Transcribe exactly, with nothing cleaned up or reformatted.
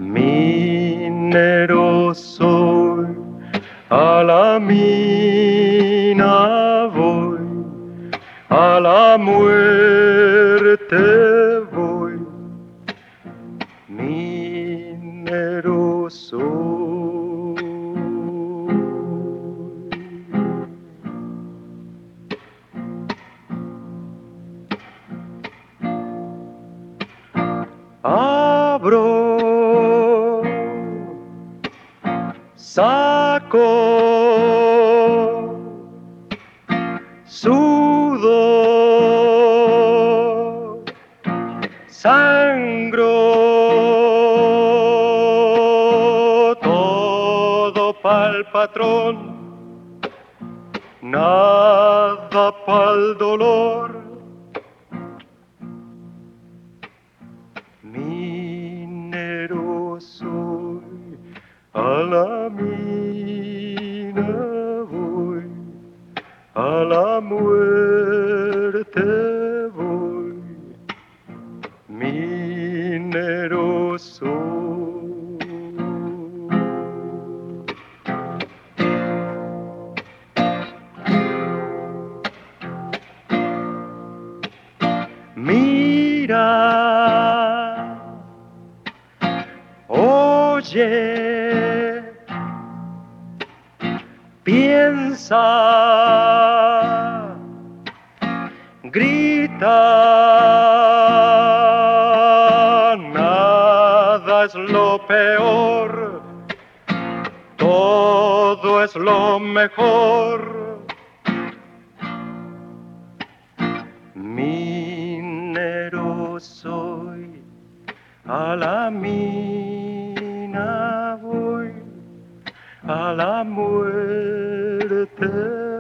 Minero soy, a la mina voy, a la muerte voy. Minero soy. Abro, saco, sudo, sangro, todo pa'l patrón, nada pa'l dolor. Minero soy, a la mina voy, a la muerte voy. Minero soy. Mira, oye, piensa, grita, nada es lo peor, todo es lo mejor. Minero soy, a la mina voy, a la muerte